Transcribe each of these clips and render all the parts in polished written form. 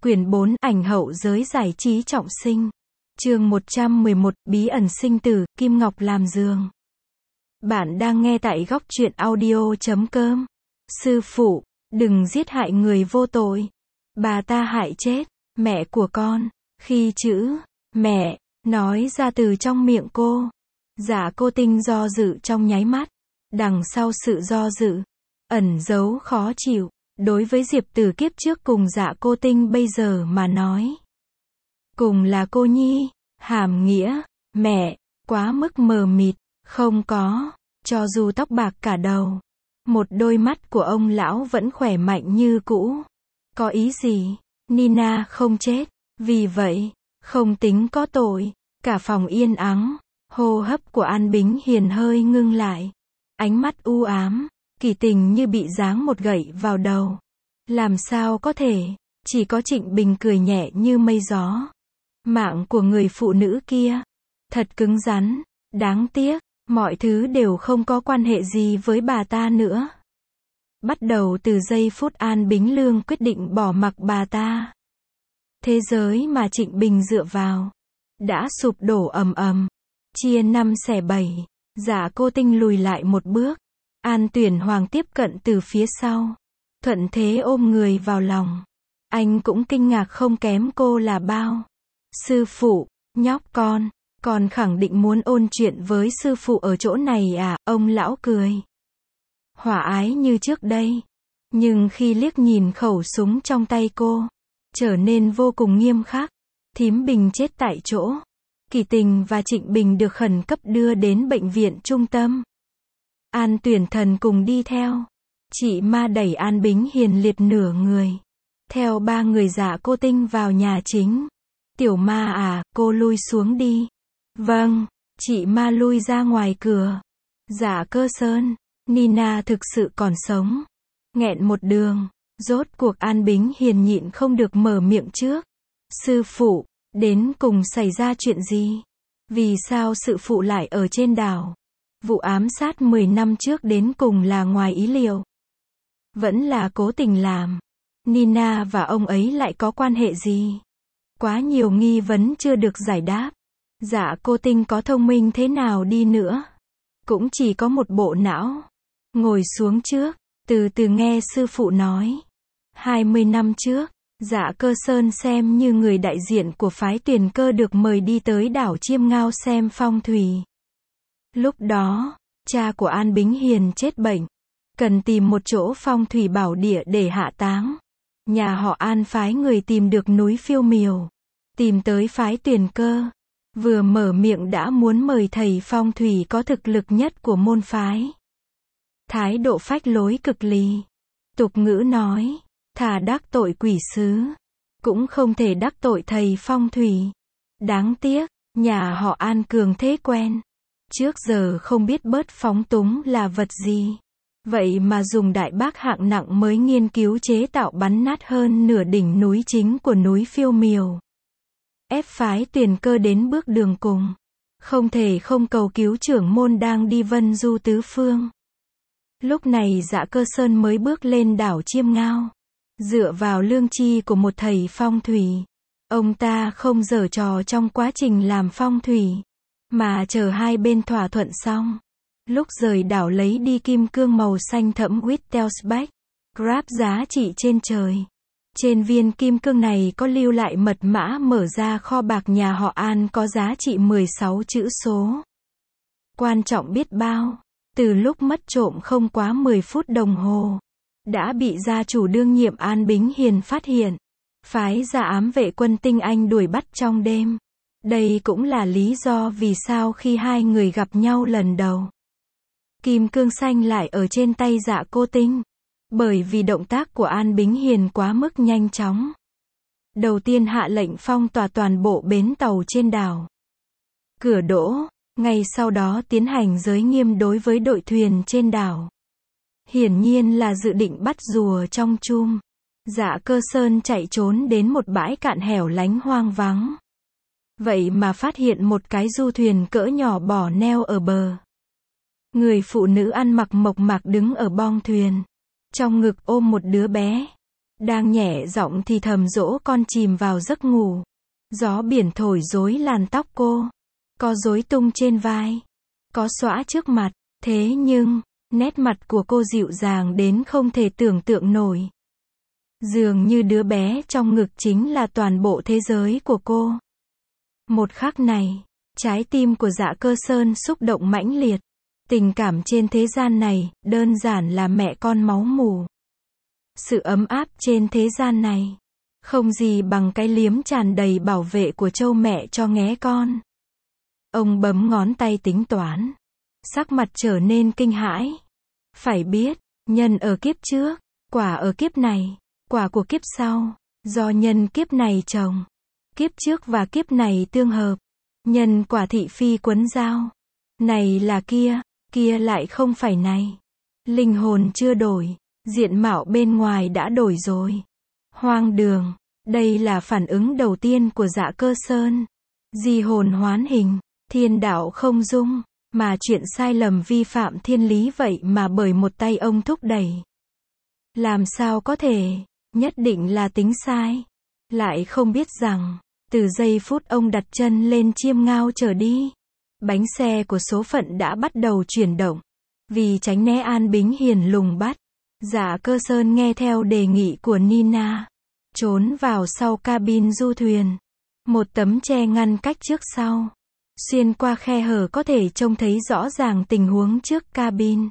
Quyển 4, ảnh hậu giới giải trí trọng sinh. Chương 111, bí ẩn sinh tử, Kim Ngọc làm giường. Bạn đang nghe tại góc truyện audio.com. Sư phụ, đừng giết hại người vô tội. Bà ta hại chết mẹ của con. Khi chữ mẹ nói ra từ trong miệng cô, Dạ Cô Tinh do dự trong nháy mắt. Đằng sau sự do dự ẩn giấu khó chịu. Đối với Diệp Tử kiếp trước cùng Dạ Cô Tinh bây giờ mà nói, cùng là cô nhi, hàm nghĩa mẹ quá mức mờ mịt, không có. Cho dù tóc bạc cả đầu, một đôi mắt của ông lão vẫn khỏe mạnh như cũ. Có ý gì? Nina không chết, vì vậy không tính có tội. Cả phòng yên ắng, hô hấp của An Bính Hiền hơi ngưng lại, ánh mắt u ám. Kỳ Tình như bị giáng một gậy vào đầu. Làm sao có thể? Chỉ có Trịnh Bình cười nhẹ như mây gió. Mạng của người phụ nữ kia thật cứng rắn. Đáng tiếc, mọi thứ đều không có quan hệ gì với bà ta nữa. Bắt đầu từ giây phút An Bính Lương quyết định bỏ mặc bà ta, thế giới mà Trịnh Bình dựa vào đã sụp đổ ầm ầm, chia 5 xẻ 7. Dạ Cô Tinh lùi lại một bước. An Tuyển Hoàng tiếp cận từ phía sau, thuận thế ôm người vào lòng. Anh cũng kinh ngạc không kém cô là bao. Sư phụ, nhóc con khẳng định muốn ôn chuyện với sư phụ ở chỗ này à? Ông lão cười hòa ái như trước đây, nhưng khi liếc nhìn khẩu súng trong tay cô, trở nên vô cùng nghiêm khắc. Thím Bình chết tại chỗ. Kỳ Tình và Trịnh Bình được khẩn cấp đưa đến bệnh viện trung tâm. An Tuyển Thần cùng đi theo. Chị Ma đẩy An Bính Hiền liệt nửa người, theo 3 người Dạ Cô Tinh vào nhà chính. Tiểu Ma à, cô lui xuống đi. Vâng. Chị Ma lui ra ngoài cửa. Dạ Cơ Sơn, Nina thực sự còn sống. Nghẹn một đường, rốt cuộc An Bính Hiền nhịn không được mở miệng trước. Sư phụ, đến cùng xảy ra chuyện gì? Vì sao sư phụ lại ở trên đảo? Vụ ám sát 10 năm trước đến cùng là ngoài ý liệu, vẫn là cố tình làm? Nina và ông ấy lại có quan hệ gì? Quá nhiều nghi vấn chưa được giải đáp. Dạ Cô Tinh có thông minh thế nào đi nữa, cũng chỉ có một bộ não. Ngồi xuống trước, từ từ nghe sư phụ nói. 20 năm trước, Dạ Cơ Sơn xem như người đại diện của phái Tuyền Cơ được mời đi tới đảo Chiêm Ngao xem phong thủy. Lúc đó, cha của An Bính Hiền chết bệnh, cần tìm một chỗ phong thủy bảo địa để hạ táng. Nhà họ An phái người tìm được núi Phiêu Miểu, tìm tới phái Tuyền Cơ. Vừa mở miệng đã muốn mời thầy phong thủy có thực lực nhất của môn phái. Thái độ phách lối cực lì. Tục ngữ nói, thà đắc tội quỷ sứ, cũng không thể đắc tội thầy phong thủy. Đáng tiếc, nhà họ An cường thế quen. Trước giờ không biết bớt phóng túng là vật gì. Vậy mà dùng đại bác hạng nặng mới nghiên cứu chế tạo bắn nát hơn nửa đỉnh núi chính của núi Phiêu Miểu. Ép phái Tuyền Cơ đến bước đường cùng. Không thể không cầu cứu trưởng môn đang đi vân du tứ phương. Lúc này Dạ Cơ Sơn mới bước lên đảo Chiêm Ngao. Dựa vào lương tri của một thầy phong thủy, ông ta không giở trò trong quá trình làm phong thủy, mà chờ hai bên thỏa thuận xong. Lúc rời đảo lấy đi kim cương màu xanh thẫm Wittelsbach, Grab giá trị trên trời. Trên viên kim cương này có lưu lại mật mã mở ra kho bạc nhà họ An có giá trị 16 chữ số. Quan trọng biết bao, từ lúc mất trộm không quá 10 phút đồng hồ, đã bị gia chủ đương nhiệm An Bính Hiền phát hiện, phái ra ám vệ quân tinh anh đuổi bắt trong đêm. Đây cũng là lý do vì sao khi hai người gặp nhau lần đầu, kim cương xanh lại ở trên tay Dạ Cô Tinh. Bởi vì động tác của An Bính Hiền quá mức nhanh chóng. Đầu tiên hạ lệnh phong tỏa toàn bộ bến tàu trên đảo, cửa đỗ, ngay sau đó tiến hành giới nghiêm đối với đội thuyền trên đảo. Hiển nhiên là dự định bắt rùa trong chum. Dạ Cơ Sơn chạy trốn đến một bãi cạn hẻo lánh hoang vắng. Vậy mà phát hiện một cái du thuyền cỡ nhỏ bỏ neo ở bờ. Người phụ nữ ăn mặc mộc mạc đứng ở bong thuyền, trong ngực ôm một đứa bé. đang nhẹ giọng thì thầm dỗ con chìm vào giấc ngủ. Gió biển thổi rối làn tóc cô, có rối tung trên vai, có xõa trước mặt, thế nhưng, nét mặt của cô dịu dàng đến không thể tưởng tượng nổi. Dường như đứa bé trong ngực chính là toàn bộ thế giới của cô. Một khắc này, trái tim của Dạ Cơ Sơn xúc động mãnh liệt. Tình cảm trên thế gian này, đơn giản là mẹ con máu mủ. Sự ấm áp trên thế gian này, không gì bằng cái liếm tràn đầy bảo vệ của trâu mẹ cho nghé con. Ông bấm ngón tay tính toán. Sắc mặt trở nên kinh hãi. Phải biết, nhân ở kiếp trước, quả ở kiếp này, quả của kiếp sau, do nhân kiếp này trồng. Kiếp trước và kiếp này tương hợp. Nhân quả thị phi quấn dao. Này là kia, kia lại không phải này. Linh hồn chưa đổi, diện mạo bên ngoài đã đổi rồi. Hoang đường, đây là phản ứng đầu tiên của Dạ Cơ Sơn. Di hồn hoán hình, thiên đạo không dung, mà chuyện sai lầm vi phạm thiên lý vậy mà bởi một tay ông thúc đẩy. Làm sao có thể, nhất định là tính sai. Lại không biết rằng, từ giây phút ông đặt chân lên Chiêm Ngao trở đi, bánh xe của số phận đã bắt đầu chuyển động. Vì tránh né An Bính Hiền lùng bắt, Dạ Cơ Sơn nghe theo đề nghị của Nina, trốn vào sau cabin du thuyền. Một tấm che ngăn cách trước sau. Xuyên qua khe hở có thể trông thấy rõ ràng tình huống trước cabin.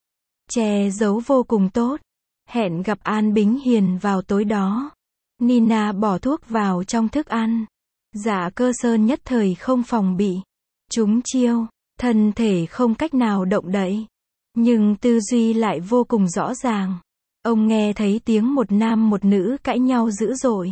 Che giấu vô cùng tốt. Hẹn gặp An Bính Hiền vào tối đó. Nina bỏ thuốc vào trong thức ăn. Dạ Cơ Sơn nhất thời không phòng bị. Trúng chiêu, thân thể không cách nào động đậy. Nhưng tư duy lại vô cùng rõ ràng. Ông nghe thấy tiếng một nam một nữ cãi nhau dữ dội.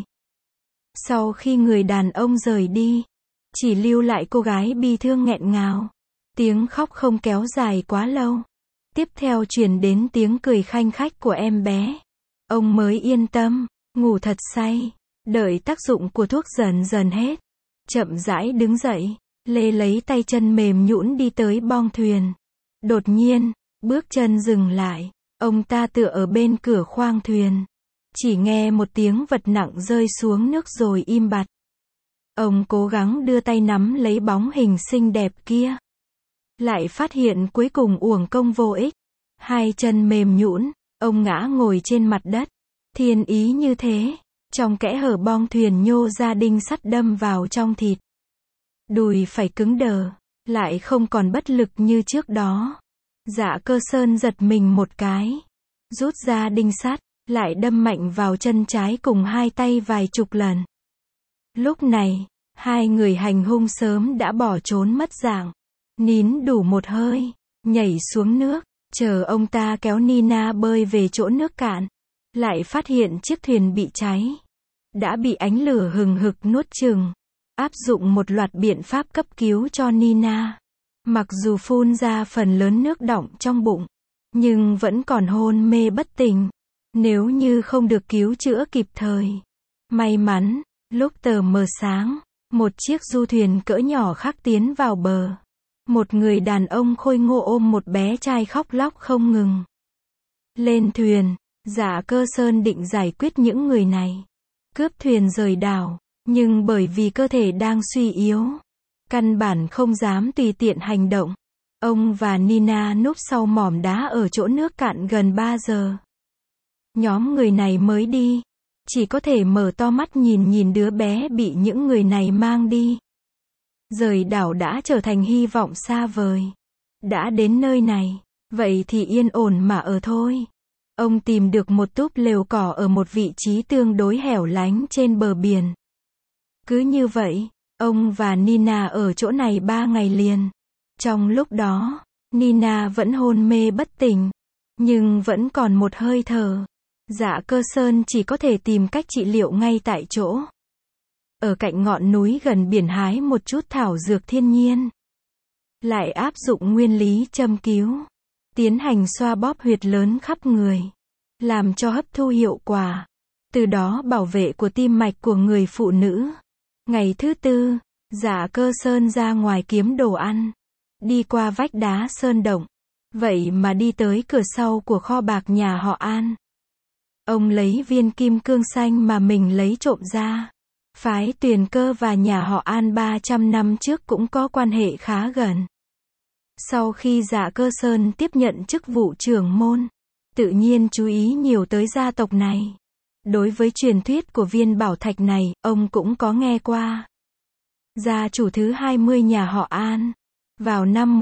Sau khi người đàn ông rời đi, chỉ lưu lại cô gái bi thương nghẹn ngào. Tiếng khóc không kéo dài quá lâu. Tiếp theo truyền đến tiếng cười khanh khách của em bé. Ông mới yên tâm, ngủ thật say. Đợi tác dụng của thuốc dần dần hết. Chậm rãi đứng dậy, lê lấy tay chân mềm nhũn đi tới bong thuyền. Đột nhiên, bước chân dừng lại. Ông ta tựa ở bên cửa khoang thuyền. Chỉ nghe một tiếng vật nặng rơi xuống nước rồi im bặt. Ông cố gắng đưa tay nắm lấy bóng hình xinh đẹp kia. Lại phát hiện cuối cùng uổng công vô ích. Hai chân mềm nhũn, ông ngã ngồi trên mặt đất. Thiên ý như thế, trong kẽ hở bong thuyền nhô ra đinh sắt đâm vào trong thịt. Đùi phải cứng đờ, lại không còn bất lực như trước đó. Dạ Cơ Sơn giật mình một cái. Rút ra đinh sắt, lại đâm mạnh vào chân trái cùng hai tay vài chục lần. Lúc này, hai người hành hung sớm đã bỏ trốn mất dạng. Nín đủ một hơi, nhảy xuống nước, chờ ông ta kéo Nina bơi về chỗ nước cạn. Lại phát hiện chiếc thuyền bị cháy. Đã bị ánh lửa hừng hực nuốt chửng. Áp dụng một loạt biện pháp cấp cứu cho Nina. Mặc dù phun ra phần lớn nước đọng trong bụng, nhưng vẫn còn hôn mê bất tỉnh. Nếu như không được cứu chữa kịp thời. May mắn, lúc tờ mờ sáng, một chiếc du thuyền cỡ nhỏ khác tiến vào bờ. Một người đàn ông khôi ngô ôm một bé trai khóc lóc không ngừng. Lên thuyền, Dạ Cơ Sơn định giải quyết những người này. Cướp thuyền rời đảo, nhưng bởi vì cơ thể đang suy yếu, căn bản không dám tùy tiện hành động. Ông và Nina núp sau mỏm đá ở chỗ nước cạn gần 3 giờ. Nhóm người này mới đi, chỉ có thể mở to mắt nhìn đứa bé bị những người này mang đi. Rời đảo đã trở thành hy vọng xa vời. Đã đến nơi này, vậy thì yên ổn mà ở thôi. Ông tìm được một túp lều cỏ ở một vị trí tương đối hẻo lánh trên bờ biển. Cứ như vậy, ông và Nina ở chỗ này 3 ngày liền. Trong lúc đó, Nina vẫn hôn mê bất tỉnh, nhưng vẫn còn một hơi thở. Dạ Cơ Sơn chỉ có thể tìm cách trị liệu ngay tại chỗ. Ở cạnh ngọn núi gần biển hái một chút thảo dược thiên nhiên. Lại áp dụng nguyên lý châm cứu. Tiến hành xoa bóp huyệt lớn khắp người. Làm cho hấp thu hiệu quả. Từ đó bảo vệ của tim mạch của người phụ nữ. Ngày thứ tư, Dạ Cơ Sơn ra ngoài kiếm đồ ăn. Đi qua vách đá sơn động. Vậy mà đi tới cửa sau của kho bạc nhà họ An. Ông lấy viên kim cương xanh mà mình lấy trộm ra. Phái Tuyền Cơ và nhà họ An 300 năm trước cũng có quan hệ khá gần. Sau khi Dạ Cơ Sơn tiếp nhận chức vụ trưởng môn, tự nhiên chú ý nhiều tới gia tộc này. Đối với truyền thuyết của viên bảo thạch này, ông cũng có nghe qua. Gia chủ thứ 20 nhà họ An, vào năm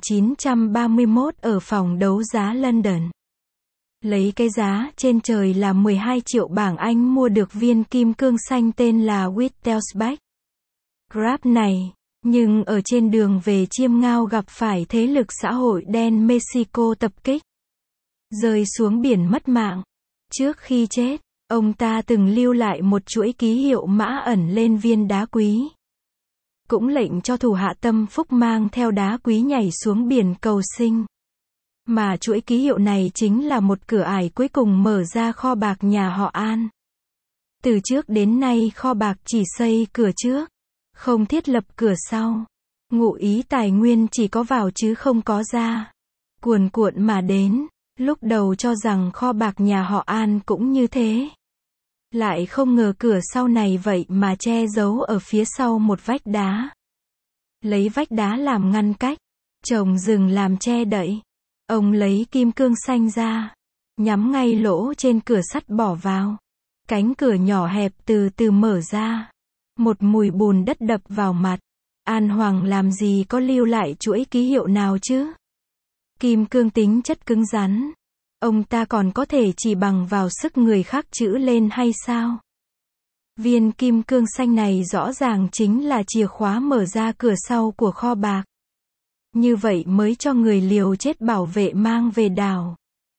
1931 ở phòng đấu giá London, lấy cái giá trên trời là 12 triệu bảng Anh mua được viên kim cương xanh tên là Wittelsbach Grab này. Nhưng ở trên đường về Chiêm Ngao gặp phải thế lực xã hội đen Mexico tập kích, rơi xuống biển mất mạng. Trước khi chết, ông ta từng lưu lại một chuỗi ký hiệu mã ẩn lên viên đá quý. Cũng lệnh cho thủ hạ Tâm Phúc mang theo đá quý nhảy xuống biển cầu sinh. Mà chuỗi ký hiệu này chính là một cửa ải cuối cùng mở ra kho bạc nhà họ An. Từ trước đến nay kho bạc chỉ xây cửa trước, không thiết lập cửa sau. Ngụ ý tài nguyên chỉ có vào chứ không có ra. Cuồn cuộn mà đến, lúc đầu cho rằng kho bạc nhà họ An cũng như thế. Lại không ngờ cửa sau này vậy mà che giấu ở phía sau một vách đá. Lấy vách đá làm ngăn cách, trồng rừng làm che đậy. Ông lấy kim cương xanh ra, nhắm ngay lỗ trên cửa sắt bỏ vào. Cánh cửa nhỏ hẹp từ từ mở ra. Một mùi bùn đất đập vào mặt. An Hoàng làm gì có lưu lại chuỗi ký hiệu nào chứ? Kim cương tính chất cứng rắn. Ông ta còn có thể chỉ bằng vào sức người khác chữ lên hay sao? Viên kim cương xanh này rõ ràng chính là chìa khóa mở ra cửa sau của kho bạc. Như vậy mới cho người liều chết bảo vệ mang về đảo.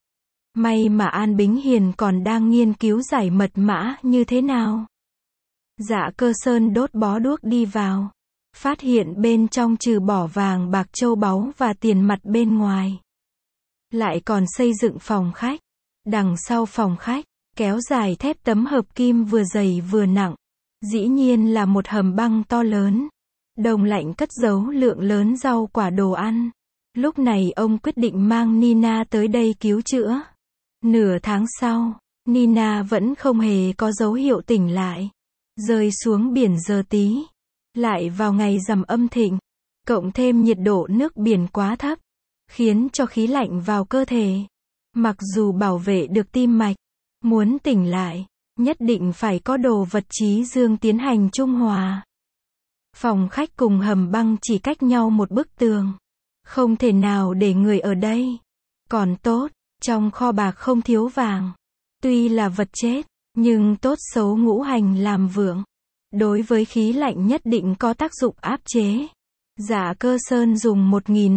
May mà An Bính Hiền còn đang nghiên cứu giải mật mã như thế nào. Dạ Cơ Sơn đốt bó đuốc đi vào. Phát hiện bên trong trừ bỏ vàng bạc châu báu và tiền mặt bên ngoài, lại còn xây dựng phòng khách. Đằng sau phòng khách, kéo dài thép tấm hợp kim vừa dày vừa nặng. Dĩ nhiên là một hầm băng to lớn. Đông lạnh cất giấu lượng lớn rau quả đồ ăn. Lúc này ông quyết định mang Nina tới đây cứu chữa. Nửa tháng sau, Nina vẫn không hề có dấu hiệu tỉnh lại. Rơi xuống biển giờ tí. Lại vào ngày rằm âm thịnh. Cộng thêm nhiệt độ nước biển quá thấp, khiến cho khí lạnh vào cơ thể. Mặc dù bảo vệ được tim mạch, muốn tỉnh lại, nhất định phải có đồ vật trí dương tiến hành trung hòa. Phòng khách cùng hầm băng chỉ cách nhau một bức tường. Không thể nào để người ở đây. Còn tốt, trong kho bạc không thiếu vàng. Tuy là vật chết, nhưng tốt xấu ngũ hành làm vượng. Đối với khí lạnh nhất định có tác dụng áp chế. Dạ Cơ Sơn dùng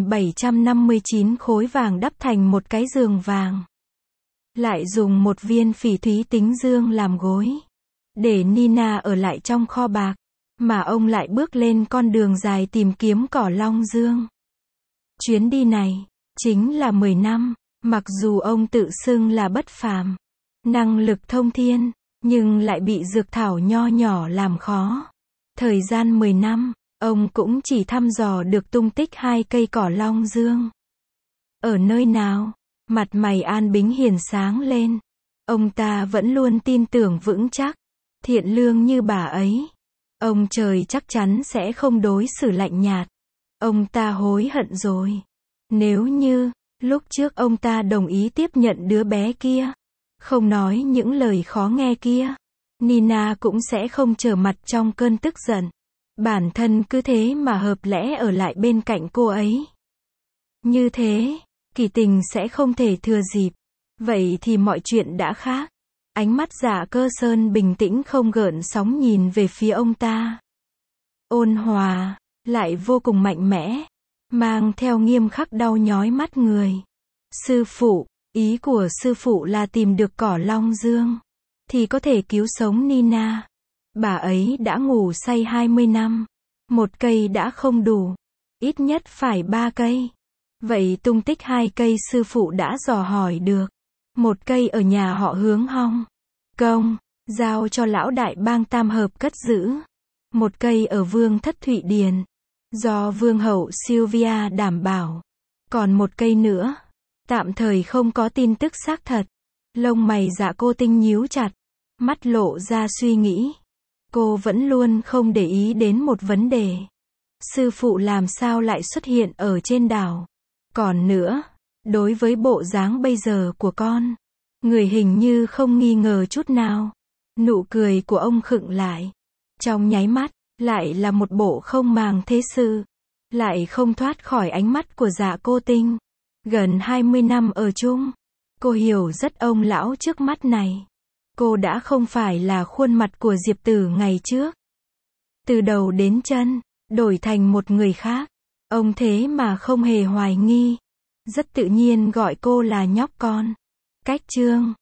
1759 khối vàng đắp thành một cái giường vàng. Lại dùng một viên phỉ thúy tính dương làm gối. Để Nina ở lại trong kho bạc. Mà ông lại bước lên con đường dài tìm kiếm cỏ long dương. Chuyến đi này, chính là 10 năm. Mặc dù ông tự xưng là bất phàm, năng lực thông thiên, nhưng lại bị dược thảo nho nhỏ làm khó. Thời gian 10 năm, ông cũng chỉ thăm dò được tung tích 2 cây cỏ long dương. Ở nơi nào? Mặt mày An Bính Hiền sáng lên. Ông ta vẫn luôn tin tưởng vững chắc, thiện lương như bà ấy. Ông trời chắc chắn sẽ không đối xử lạnh nhạt. Ông ta hối hận rồi. Nếu như, lúc trước ông ta đồng ý tiếp nhận đứa bé kia, không nói những lời khó nghe kia, Nina cũng sẽ không trở mặt trong cơn tức giận. Bản thân cứ thế mà hợp lẽ ở lại bên cạnh cô ấy. Như thế, kỳ tình sẽ không thể thừa dịp. Vậy thì mọi chuyện đã khác. Ánh mắt Dạ Cơ Sơn bình tĩnh không gợn sóng nhìn về phía ông ta. Ôn hòa, lại vô cùng mạnh mẽ, mang theo nghiêm khắc đau nhói mắt người. Sư phụ, ý của sư phụ là tìm được cỏ long dương, thì có thể cứu sống Nina. Bà ấy đã ngủ say 20 năm. Một cây đã không đủ. Ít nhất phải 3 cây. Vậy tung tích 2 cây sư phụ đã dò hỏi được. Một cây ở nhà họ Hướng Hong Công, giao cho lão đại bang Tam Hợp cất giữ. Một cây ở Vương Thất Thụy Điền, do Vương hậu Sylvia đảm bảo. Còn một cây nữa, tạm thời không có tin tức xác thật. Lông mày Dạ Cô Tinh nhíu chặt, mắt lộ ra suy nghĩ. Cô vẫn luôn không để ý đến một vấn đề. Sư phụ làm sao lại xuất hiện ở trên đảo? Còn nữa, đối với bộ dáng bây giờ của con, người hình như không nghi ngờ chút nào. Nụ cười của ông khựng lại. Trong nháy mắt, lại là một bộ không màng thế sự. Lại không thoát khỏi ánh mắt của Dạ Cô Tinh. Gần 20 năm ở chung, cô hiểu rất ông lão trước mắt này. Cô đã không phải là khuôn mặt của Diệp Tử ngày trước. Từ đầu đến chân, đổi thành một người khác. Ông thế mà không hề hoài nghi. Rất tự nhiên gọi cô là nhóc con. Cách chương